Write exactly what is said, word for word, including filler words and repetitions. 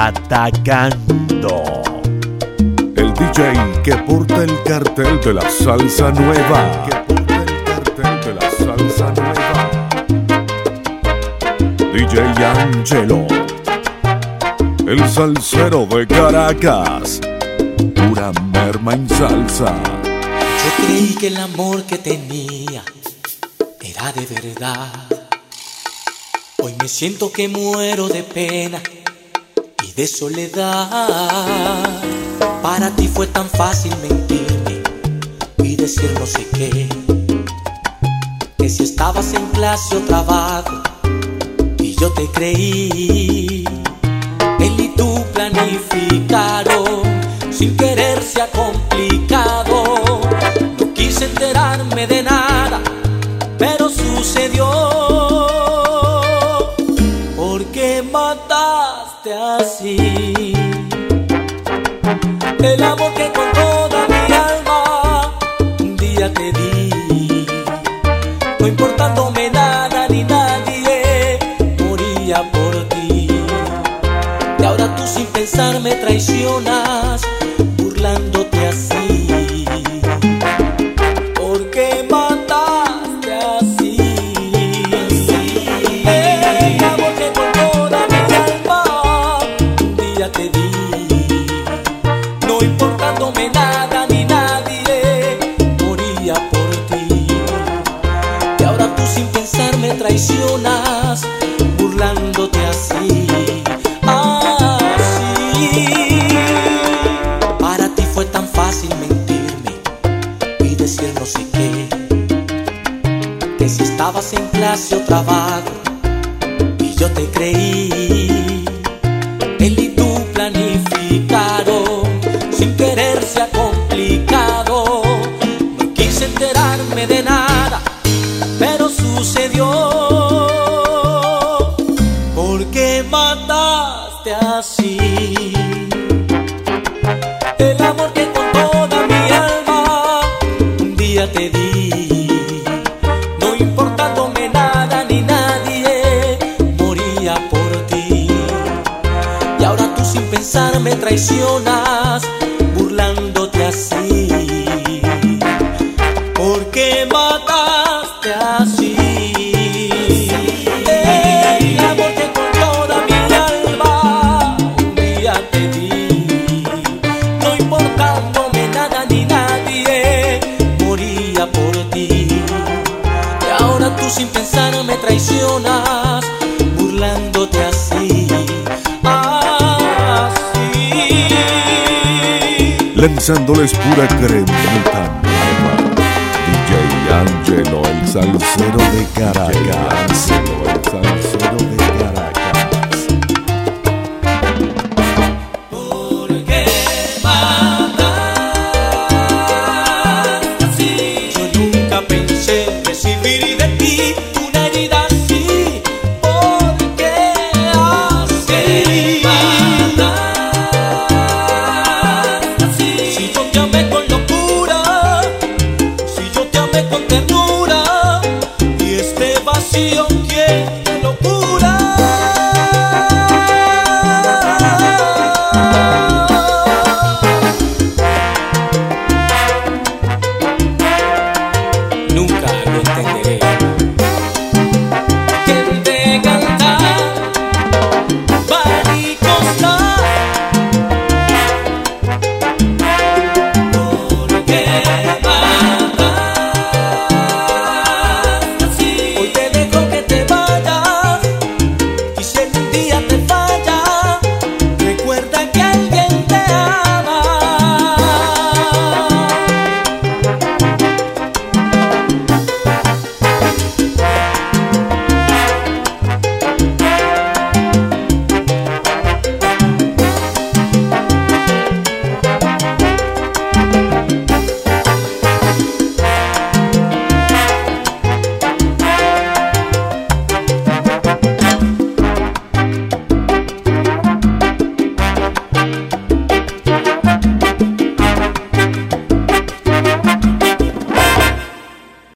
Atacando. El D J que porta el cartel de la salsa nueva. Que porta el cartel de la salsa nueva. D J Angelo, el salsero de Caracas. Pura merma en salsa. Yo creí que el amor que tenía era de verdad. Hoy me siento que muero de pena y de soledad. Para ti fue tan fácil mentirme y decir no sé qué, que si estabas en clase o trabajo y yo te creí. Él y tú planificaron, sin querer se ha complicado. No quise enterarme de nada, pero sucedió. ¿Por qué mataste así el amor que con toda mi alma un día te di? No importándome nada ni nadie, moría por ti. Y ahora tú sin pensar me traicionas, burlándote así. ¿Por qué mataste así el amor que con toda mi alma un día te di? No importándome nada ni nadie, moría por ti. Y ahora tú sin pensar me traicionas, burlándote así. Para ti fue tan fácil mentirme y decir no sé qué, que si estabas en clase o trabajo y yo te creí. Él y tú planificaron, sin querer se ha complicado. No quise enterarme de nada, pero sucedió. ¿Por qué mataste así el amor que con toda mi alma un día te di? No importándome nada ni nadie, moría por ti. Y ahora tú sin pensar me traicionas, burlándote así. ¿Por qué mataste así el amor que con toda mi alma un día te di? No importándome nada ni nadie, moría por ti. Y ahora tú sin pensar me traicionas, burlándote así. Lanzándoles pura cremita nueva. D J Angelo, el salsero de Caracas. Angelo, el salsero de Caracas. ¿Por qué matar así? Yo nunca pensé recibir de ti una herida así. ¿Por qué así? Si yo te amé con locura, si yo te amé con ternura, y este vacío